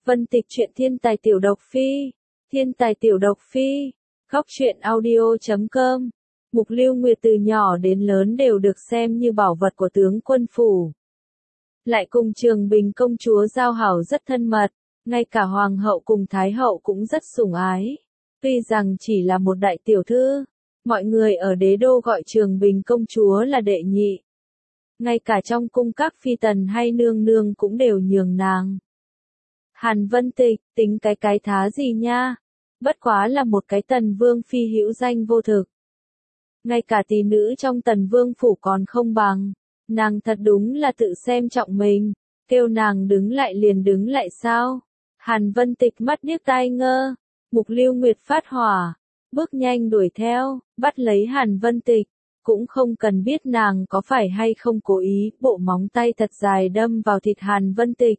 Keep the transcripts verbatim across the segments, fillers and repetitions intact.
Vân Tịch truyện thiên tài tiểu độc phi, thiên tài tiểu độc phi, góc truyện audio chấm com. Mục Lưu Nguyệt từ nhỏ đến lớn đều được xem như bảo vật của tướng quân phủ. Lại cùng Trường Bình công chúa giao hảo rất thân mật, ngay cả hoàng hậu cùng thái hậu cũng rất sủng ái. Tuy rằng chỉ là một đại tiểu thư, mọi người ở đế đô gọi Trường Bình công chúa là đệ nhị. Ngay cả trong cung các phi tần hay nương nương cũng đều nhường nàng. Hàn Vân Tịch, tính cái cái thá gì nha? Bất quá là một cái tần vương phi hữu danh vô thực. Ngay cả tỷ nữ trong tần vương phủ còn không bằng. Nàng thật đúng là tự xem trọng mình. Kêu nàng đứng lại liền đứng lại sao? Hàn Vân Tịch mắt điếc tai ngơ. Mục Lưu Nguyệt phát hỏa. Bước nhanh đuổi theo, bắt lấy Hàn Vân Tịch. Cũng không cần biết nàng có phải hay không cố ý, bộ móng tay thật dài đâm vào thịt Hàn Vân Tịch.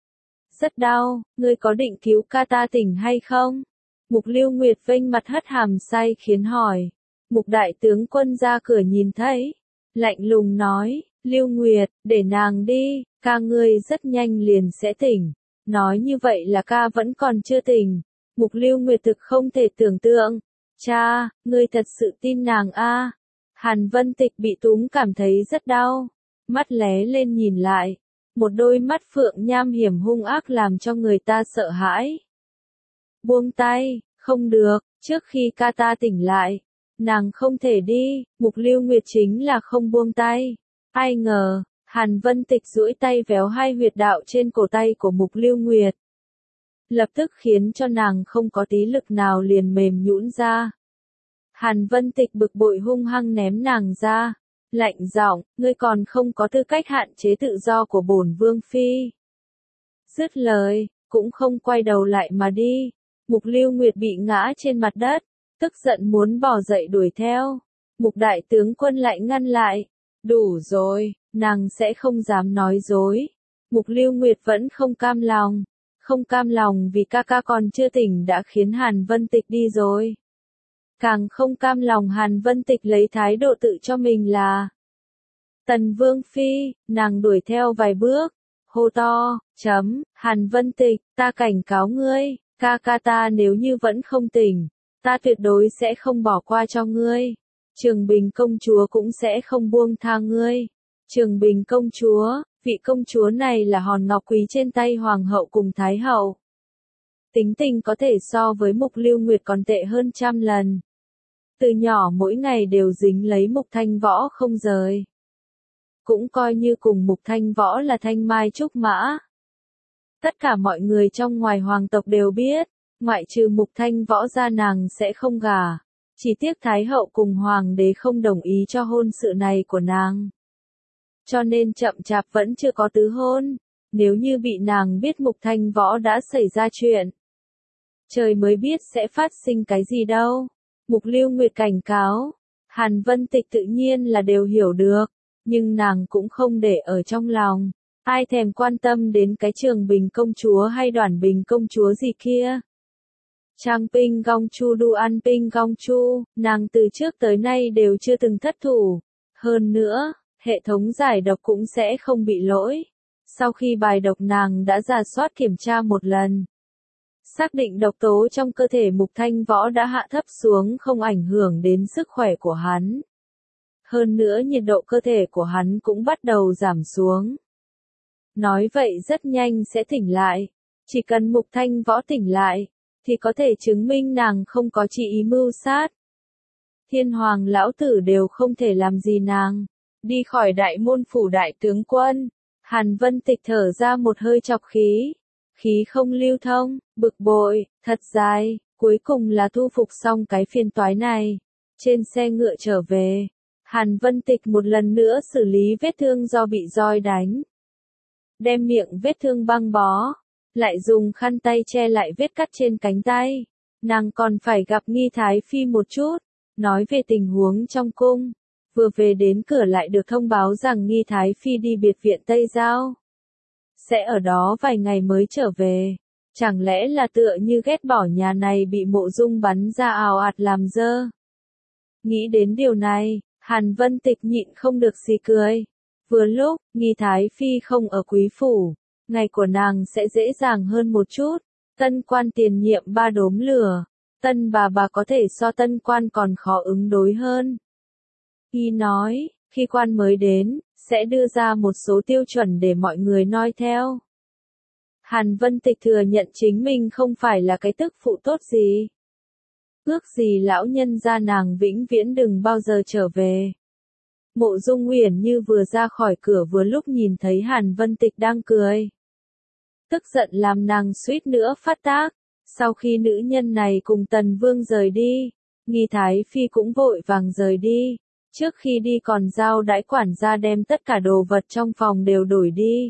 Rất đau, ngươi có định cứu ca ta tỉnh hay không? Mục Lưu Nguyệt vênh mặt hất hàm sai khiến hỏi. Mục đại tướng quân ra cửa nhìn thấy. Lạnh lùng nói, Lưu Nguyệt, để nàng đi, ca ngươi rất nhanh liền sẽ tỉnh. Nói như vậy là ca vẫn còn chưa tỉnh. Mục Lưu Nguyệt thực không thể tưởng tượng. Cha, ngươi thật sự tin nàng a? À? Hàn Vân Tịch bị túm cảm thấy rất đau. Mắt lé lên nhìn lại. Một đôi mắt phượng nham hiểm hung ác làm cho người ta sợ hãi. Buông tay, không được, trước khi ca ta tỉnh lại, nàng không thể đi, Mục Lưu Nguyệt chính là không buông tay. Ai ngờ, Hàn Vân Tịch duỗi tay véo hai huyệt đạo trên cổ tay của Mục Lưu Nguyệt. Lập tức khiến cho nàng không có tí lực nào liền mềm nhũn ra. Hàn Vân Tịch bực bội hung hăng ném nàng ra. Lạnh giọng, ngươi còn không có tư cách hạn chế tự do của bổn vương phi. Dứt lời, cũng không quay đầu lại mà đi. Mục Lưu Nguyệt bị ngã trên mặt đất, tức giận muốn bỏ dậy đuổi theo. Mục đại tướng quân lại ngăn lại. Đủ rồi, nàng sẽ không dám nói dối. Mục Lưu Nguyệt vẫn không cam lòng. Không cam lòng vì ca ca còn chưa tỉnh đã khiến Hàn Vân Tịch đi rồi. Càng không cam lòng Hàn Vân Tịch lấy thái độ tự cho mình là Tần Vương Phi, nàng đuổi theo vài bước, hô to, chấm, Hàn Vân Tịch, ta cảnh cáo ngươi, ca ca ta nếu như vẫn không tỉnh, ta tuyệt đối sẽ không bỏ qua cho ngươi. Trường Bình công chúa cũng sẽ không buông tha ngươi. Trường Bình công chúa, vị công chúa này là hòn ngọc quý trên tay hoàng hậu cùng thái hậu. Tính tình có thể so với Mục Lưu Nguyệt còn tệ hơn trăm lần. Từ nhỏ mỗi ngày đều dính lấy Mục Thanh Võ không rời. Cũng coi như cùng Mục Thanh Võ là thanh mai trúc mã. Tất cả mọi người trong ngoài hoàng tộc đều biết, ngoại trừ Mục Thanh Võ ra nàng sẽ không gả. Chỉ tiếc Thái hậu cùng hoàng đế không đồng ý cho hôn sự này của nàng. Cho nên chậm chạp vẫn chưa có tứ hôn. Nếu như bị nàng biết Mục Thanh Võ đã xảy ra chuyện, trời mới biết sẽ phát sinh cái gì đâu. Mục Lưu Nguyệt cảnh cáo, Hàn Vân Tịch tự nhiên là đều hiểu được, nhưng nàng cũng không để ở trong lòng. Ai thèm quan tâm đến cái Trường Bình công chúa hay Đoản Bình công chúa gì kia. Trang Ping Gong Chu Du An Ping Gong Chu, nàng từ trước tới nay đều chưa từng thất thủ. Hơn nữa, hệ thống giải độc cũng sẽ không bị lỗi. Sau khi bài độc nàng đã rà soát kiểm tra một lần. Xác định độc tố trong cơ thể Mục Thanh Võ đã hạ thấp xuống không ảnh hưởng đến sức khỏe của hắn. Hơn nữa nhiệt độ cơ thể của hắn cũng bắt đầu giảm xuống. Nói vậy rất nhanh sẽ tỉnh lại. Chỉ cần Mục Thanh Võ tỉnh lại, thì có thể chứng minh nàng không có chỉ ý mưu sát. Thiên hoàng lão tử đều không thể làm gì nàng. Đi khỏi đại môn phủ đại tướng quân. Hàn Vân Tịch thở ra một hơi chọc khí. Khí không lưu thông, bực bội, thật dài, cuối cùng là thu phục xong cái phiền toái này. Trên xe ngựa trở về, Hàn Vân Tịch một lần nữa xử lý vết thương do bị roi đánh. Đem miệng vết thương băng bó, lại dùng khăn tay che lại vết cắt trên cánh tay. Nàng còn phải gặp Nghi Thái Phi một chút, nói về tình huống trong cung. Vừa về đến cửa lại được thông báo rằng Nghi Thái Phi đi biệt viện Tây Giao. Sẽ ở đó vài ngày mới trở về. Chẳng lẽ là tựa như ghét bỏ nhà này bị Mộ Dung bắn ra ào ạt làm dơ. Nghĩ đến điều này, Hàn Vân Tịch nhịn không được xì cười. Vừa lúc, Nghi Thái Phi không ở quý phủ. ngày của nàng sẽ dễ dàng hơn một chút. Tân quan tiền nhiệm ba đốm lửa, tân bà bà có thể so tân quan còn khó ứng đối hơn. Y nói, khi quan mới đến, sẽ đưa ra một số tiêu chuẩn để mọi người noi theo. Hàn Vân Tịch thừa nhận chính mình không phải là cái tức phụ tốt gì. Ước gì lão nhân gia nàng vĩnh viễn đừng bao giờ trở về. Mộ Dung Uyển Như vừa ra khỏi cửa vừa lúc nhìn thấy Hàn Vân Tịch đang cười. Tức giận làm nàng suýt nữa phát tác. Sau khi nữ nhân này cùng Tần Vương rời đi, Nghi Thái Phi cũng vội vàng rời đi. Trước khi đi còn giao đãi quản gia đem tất cả đồ vật trong phòng đều đổi đi.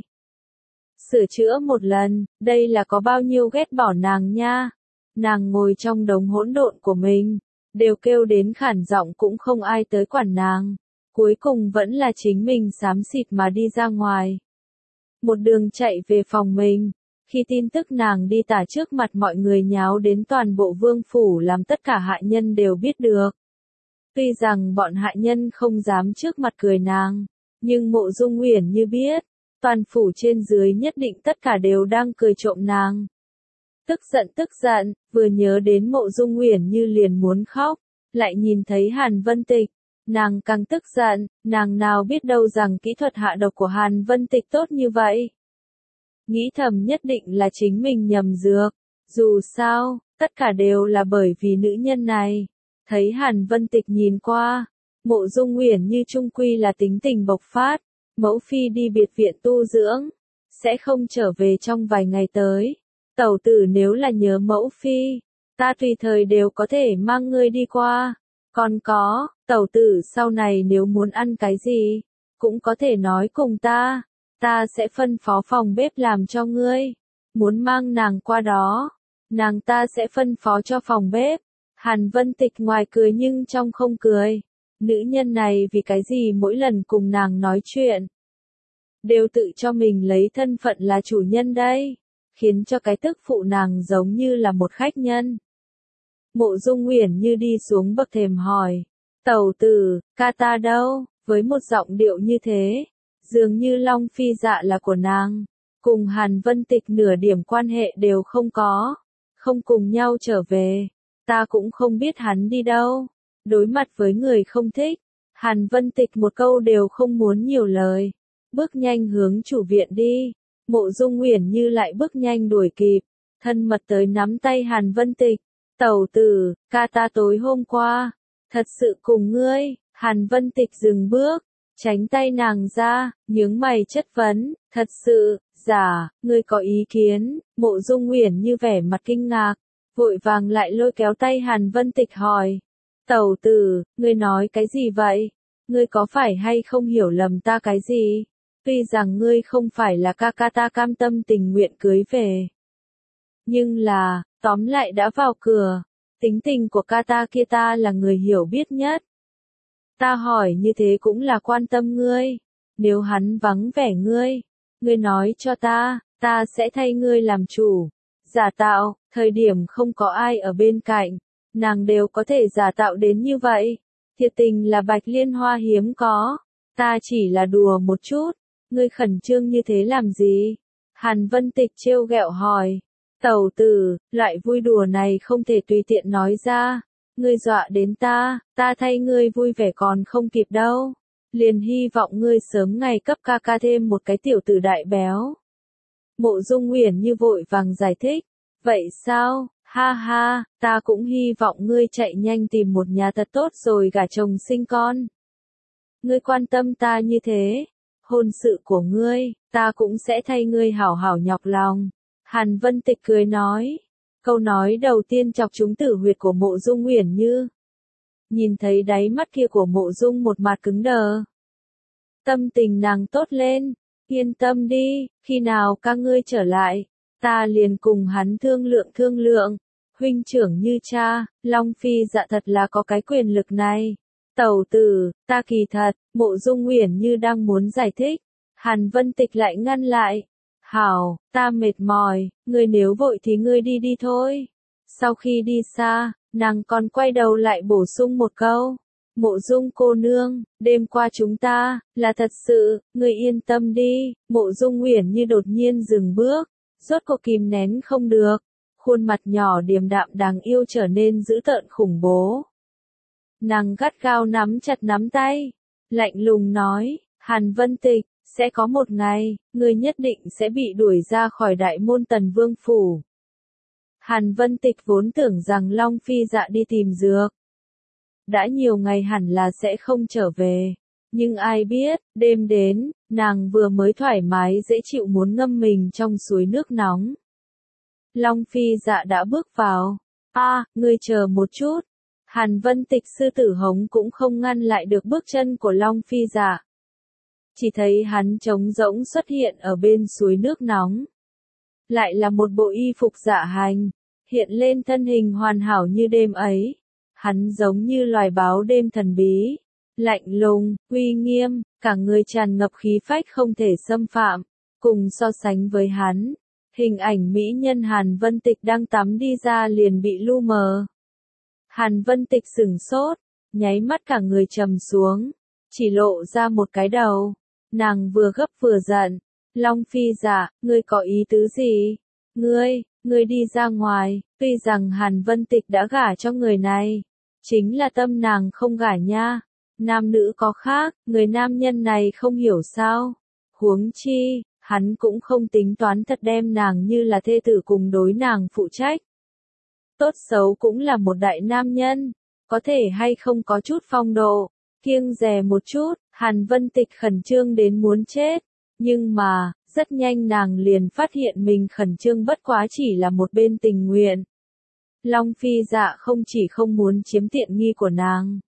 Sửa chữa một lần, đây là có bao nhiêu ghét bỏ nàng nha. Nàng ngồi trong đống hỗn độn của mình, đều kêu đến khản giọng cũng không ai tới quản nàng. Cuối cùng vẫn là chính mình xám xịt mà đi ra ngoài. Một đường chạy về phòng mình, khi tin tức nàng đi tả trước mặt mọi người nháo đến toàn bộ vương phủ làm tất cả hạ nhân đều biết được. Tuy rằng bọn hạ nhân không dám trước mặt cười nàng, nhưng Mộ Dung Uyển Như biết, toàn phủ trên dưới nhất định tất cả đều đang cười trộm nàng. Tức giận tức giận, vừa nhớ đến Mộ Dung Uyển Như liền muốn khóc, lại nhìn thấy Hàn Vân Tịch, nàng càng tức giận, nàng nào biết đâu rằng kỹ thuật hạ độc của Hàn Vân Tịch tốt như vậy. Nghĩ thầm nhất định là chính mình nhầm dược, dù sao, tất cả đều là bởi vì nữ nhân này. Thấy Hàn Vân Tịch nhìn qua, Mộ Dung Uyển Như trung quy là tính tình bộc phát, mẫu phi đi biệt viện tu dưỡng, sẽ không trở về trong vài ngày tới. Tẩu tử nếu là nhớ mẫu phi, ta tùy thời đều có thể mang ngươi đi qua. Còn có, tẩu tử sau này nếu muốn ăn cái gì, cũng có thể nói cùng ta, ta sẽ phân phó phòng bếp làm cho ngươi. Muốn mang nàng qua đó, nàng ta sẽ phân phó cho phòng bếp. Hàn Vân Tịch ngoài cười nhưng trong không cười. Nữ nhân này vì cái gì mỗi lần cùng nàng nói chuyện, đều tự cho mình lấy thân phận là chủ nhân đây, khiến cho cái tức phụ nàng giống như là một khách nhân. Mộ Dung Uyển Như đi xuống bậc thềm hỏi, tẩu tử, ca ta đâu? Với một giọng điệu như thế, dường như Long Phi Dạ là của nàng, cùng Hàn Vân Tịch nửa điểm quan hệ đều không có, không cùng nhau trở về, ta cũng không biết hắn đi đâu. Đối mặt với người không thích, Hàn Vân Tịch một câu đều không muốn nhiều lời, bước nhanh hướng chủ viện đi. Mộ Dung Uyển Như lại bước nhanh đuổi kịp, thân mật tới nắm tay Hàn Vân Tịch. Tẩu tử, ca ta tối hôm qua, thật sự cùng ngươi. Hàn Vân Tịch dừng bước, tránh tay nàng ra, nhướng mày chất vấn, thật sự, giả, ngươi có ý kiến? Mộ Dung Uyển Như vẻ mặt kinh ngạc, vội vàng lại lôi kéo tay Hàn Vân Tịch hỏi, tẩu tử, ngươi nói cái gì vậy? Ngươi có phải hay không hiểu lầm ta cái gì? Tuy rằng ngươi không phải là ca ca ta cam tâm tình nguyện cưới về, nhưng là, tóm lại đã vào cửa, tính tình của ca ta kia ta là người hiểu biết nhất. Ta hỏi như thế cũng là quan tâm ngươi, nếu hắn vắng vẻ ngươi, ngươi nói cho ta, ta sẽ thay ngươi làm chủ. Giả tạo, thời điểm không có ai ở bên cạnh, nàng đều có thể giả tạo đến như vậy. Thiệt tình là Bạch Liên Hoa hiếm có, ta chỉ là đùa một chút, ngươi khẩn trương như thế làm gì? Hàn Vân Tịch trêu ghẹo hỏi, tẩu tử, loại vui đùa này không thể tùy tiện nói ra, ngươi dọa đến ta, ta thay ngươi vui vẻ còn không kịp đâu, liền hy vọng ngươi sớm ngày cấp ca ca thêm một cái tiểu tử đại béo. Mộ Dung Uyển Như vội vàng giải thích, vậy sao? Ha ha, ta cũng hy vọng ngươi chạy nhanh tìm một nhà thật tốt rồi gả chồng sinh con. Ngươi quan tâm ta như thế, hôn sự của ngươi, ta cũng sẽ thay ngươi hảo hảo nhọc lòng. Hàn Vân Tịch cười nói, câu nói đầu tiên chọc trúng tử huyệt của Mộ Dung Uyển Như. Nhìn thấy đáy mắt kia của Mộ Dung một mặt cứng đờ, tâm tình nàng tốt lên, yên tâm đi, khi nào ca ngươi trở lại, ta liền cùng hắn thương lượng thương lượng. Huynh trưởng như cha, Long Phi Dạ thật là có cái quyền lực này. Tẩu tử, ta kỳ thật, Mộ Dung Uyển Như đang muốn giải thích, Hàn Vân Tịch lại ngăn lại. Hảo, ta mệt mỏi, ngươi nếu vội thì ngươi đi đi thôi. Sau khi đi xa, nàng còn quay đầu lại bổ sung một câu, Mộ Dung cô nương, đêm qua chúng ta, là thật sự, ngươi yên tâm đi, Mộ Dung Uyển Như đột nhiên dừng bước, rốt cuộc kìm nén không được, khuôn mặt nhỏ điềm đạm đáng yêu trở nên dữ tợn khủng bố. Nàng gắt gao nắm chặt nắm tay, lạnh lùng nói, Hàn Vân Tịch, sẽ có một ngày, ngươi nhất định sẽ bị đuổi ra khỏi đại môn Tần Vương Phủ. Hàn Vân Tịch vốn tưởng rằng Long Phi Dạ đi tìm dược. Đã nhiều ngày hẳn là sẽ không trở về. Nhưng ai biết, đêm đến, nàng vừa mới thoải mái dễ chịu muốn ngâm mình trong suối nước nóng. Long Phi Dạ đã bước vào. A, à, ngươi chờ một chút. Hàn Vân Tịch sư tử hống cũng không ngăn lại được bước chân của Long Phi Dạ. Chỉ thấy hắn trống rỗng xuất hiện ở bên suối nước nóng. Lại là một bộ y phục dạ hành, hiện lên thân hình hoàn hảo như đêm ấy. Hắn giống như loài báo đêm thần bí, lạnh lùng, uy nghiêm, cả người tràn ngập khí phách không thể xâm phạm. Cùng so sánh với hắn, hình ảnh mỹ nhân Hàn Vân Tịch đang tắm đi ra liền bị lu mờ. Hàn Vân Tịch sửng sốt, nháy mắt cả người trầm xuống, chỉ lộ ra một cái đầu. Nàng vừa gấp vừa giận. Long Phi Dạ, ngươi có ý tứ gì? Ngươi, ngươi đi ra ngoài, tuy rằng Hàn Vân Tịch đã gả cho người này. Chính là tâm nàng không gả nha. Nam nữ có khác, người nam nhân này không hiểu sao. Huống chi, hắn cũng không tính toán thật đem nàng như là thê tử cùng đối nàng phụ trách. Tốt xấu cũng là một đại nam nhân, có thể hay không có chút phong độ, kiêng dè một chút. Hàn Vân Tịch khẩn trương đến muốn chết, nhưng mà, rất nhanh nàng liền phát hiện mình khẩn trương bất quá chỉ là một bên tình nguyện. Long Phi Dạ không chỉ không muốn chiếm tiện nghi của nàng.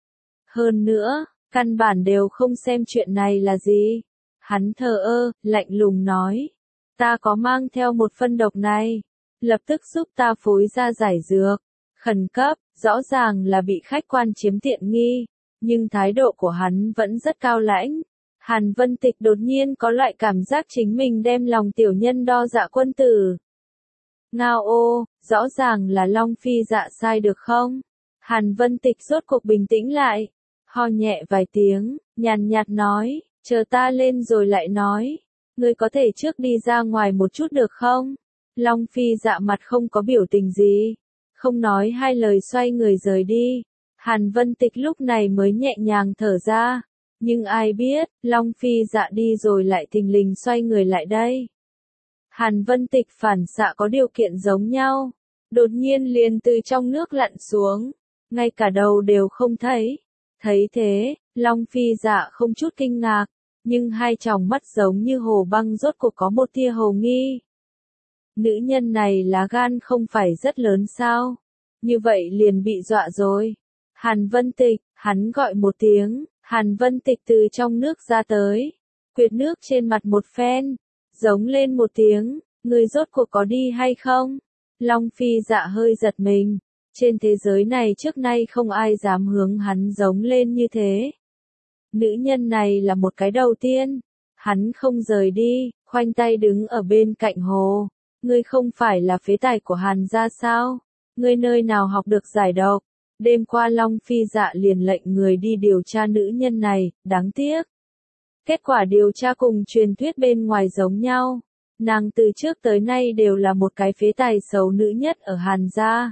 Hơn nữa, căn bản đều không xem chuyện này là gì. Hắn thờ ơ, lạnh lùng nói, ta có mang theo một phân độc này, lập tức giúp ta phối ra giải dược. Khẩn cấp, rõ ràng là bị khách quan chiếm tiện nghi. Nhưng thái độ của hắn vẫn rất cao lãnh. Hàn Vân Tịch đột nhiên có loại cảm giác chính mình đem lòng tiểu nhân đo dạ quân tử. Ngao ô, rõ ràng là Long Phi Dạ sai được không? Hàn Vân Tịch rốt cuộc bình tĩnh lại, ho nhẹ vài tiếng, nhàn nhạt nói, chờ ta lên rồi lại nói. Ngươi có thể trước đi ra ngoài một chút được không? Long Phi Dạ mặt không có biểu tình gì, không nói hai lời xoay người rời đi. Hàn Vân Tịch lúc này mới nhẹ nhàng thở ra, nhưng ai biết, Long Phi Dạ đi rồi lại thình lình xoay người lại đây. Hàn Vân Tịch phản xạ có điều kiện giống nhau, đột nhiên liền từ trong nước lặn xuống, ngay cả đầu đều không thấy. Thấy thế, Long Phi Dạ không chút kinh ngạc, nhưng hai tròng mắt giống như hồ băng rốt cuộc có một tia hồ nghi. Nữ nhân này lá gan không phải rất lớn sao? Như vậy liền bị dọa rồi. Hàn Vân Tịch, hắn gọi một tiếng, Hàn Vân Tịch từ trong nước ra tới, quệt nước trên mặt một phen, giống lên một tiếng, người rốt cuộc có đi hay không? Long Phi Dạ hơi giật mình, trên thế giới này trước nay không ai dám hướng hắn giống lên như thế. Nữ nhân này là một cái đầu tiên, hắn không rời đi, khoanh tay đứng ở bên cạnh hồ. Ngươi không phải là phế tài của Hàn gia sao? Ngươi nơi nào học được giải độc? Đêm qua Long Phi Dạ liền lệnh người đi điều tra nữ nhân này, đáng tiếc. Kết quả điều tra cùng truyền thuyết bên ngoài giống nhau. Nàng từ trước tới nay đều là một cái phế tài xấu nữ nhất ở Hàn gia.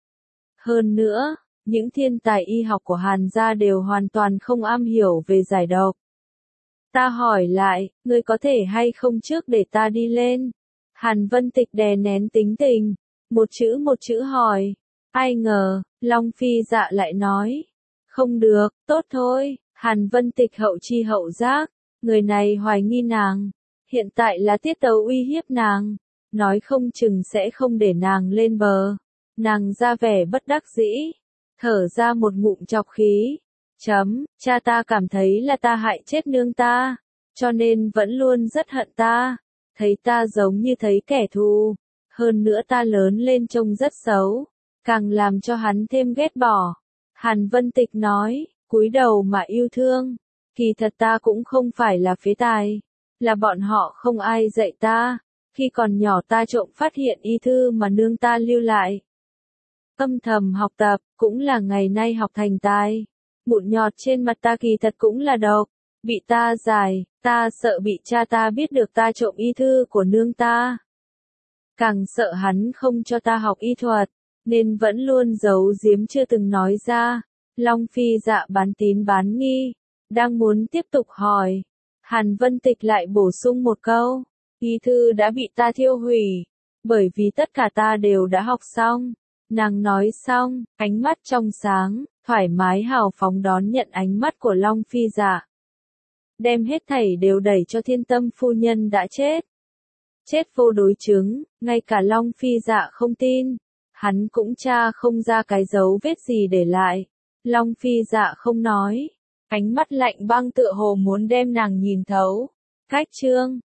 Hơn nữa, những thiên tài y học của Hàn gia đều hoàn toàn không am hiểu về giải độc. Ta hỏi lại, ngươi có thể hay không trước để ta đi lên? Hàn Vân Tịch đè nén tính tình, một chữ một chữ hỏi. Ai ngờ, Long Phi Dạ lại nói. Không được, tốt thôi. Hàn Vân Tịch hậu chi hậu giác, người này hoài nghi nàng. Hiện tại là tiết tấu uy hiếp nàng, nói không chừng sẽ không để nàng lên bờ. Nàng ra vẻ bất đắc dĩ, thở ra một ngụm chọc khí. Chấm, cha ta cảm thấy là ta hại chết nương ta, cho nên vẫn luôn rất hận ta. Thấy ta giống như thấy kẻ thù, hơn nữa ta lớn lên trông rất xấu, càng làm cho hắn thêm ghét bỏ. Hàn Vân Tịch nói, cúi đầu mà yêu thương, kỳ thật ta cũng không phải là phế tài, là bọn họ không ai dạy ta, khi còn nhỏ ta trộm phát hiện y thư mà nương ta lưu lại. Âm thầm học tập, cũng là ngày nay học thành tài. Mụn nhọt trên mặt ta kỳ thật cũng là độc. Bị ta giải, ta sợ bị cha ta biết được ta trộm y thư của nương ta. Càng sợ hắn không cho ta học y thuật, nên vẫn luôn giấu giếm chưa từng nói ra. Long Phi Dạ bán tín bán nghi, đang muốn tiếp tục hỏi. Hàn Vân Tịch lại bổ sung một câu, y thư đã bị ta thiêu hủy, bởi vì tất cả ta đều đã học xong. Nàng nói xong, ánh mắt trong sáng, thoải mái hào phóng đón nhận ánh mắt của Long Phi Dạ. Đem hết thảy đều đẩy cho Thiên Tâm phu nhân đã chết. Chết vô đối chứng, ngay cả Long Phi Dạ không tin. Hắn cũng tra không ra cái dấu vết gì để lại. Long Phi Dạ không nói. Ánh mắt lạnh băng tựa hồ muốn đem nàng nhìn thấu. Cách chương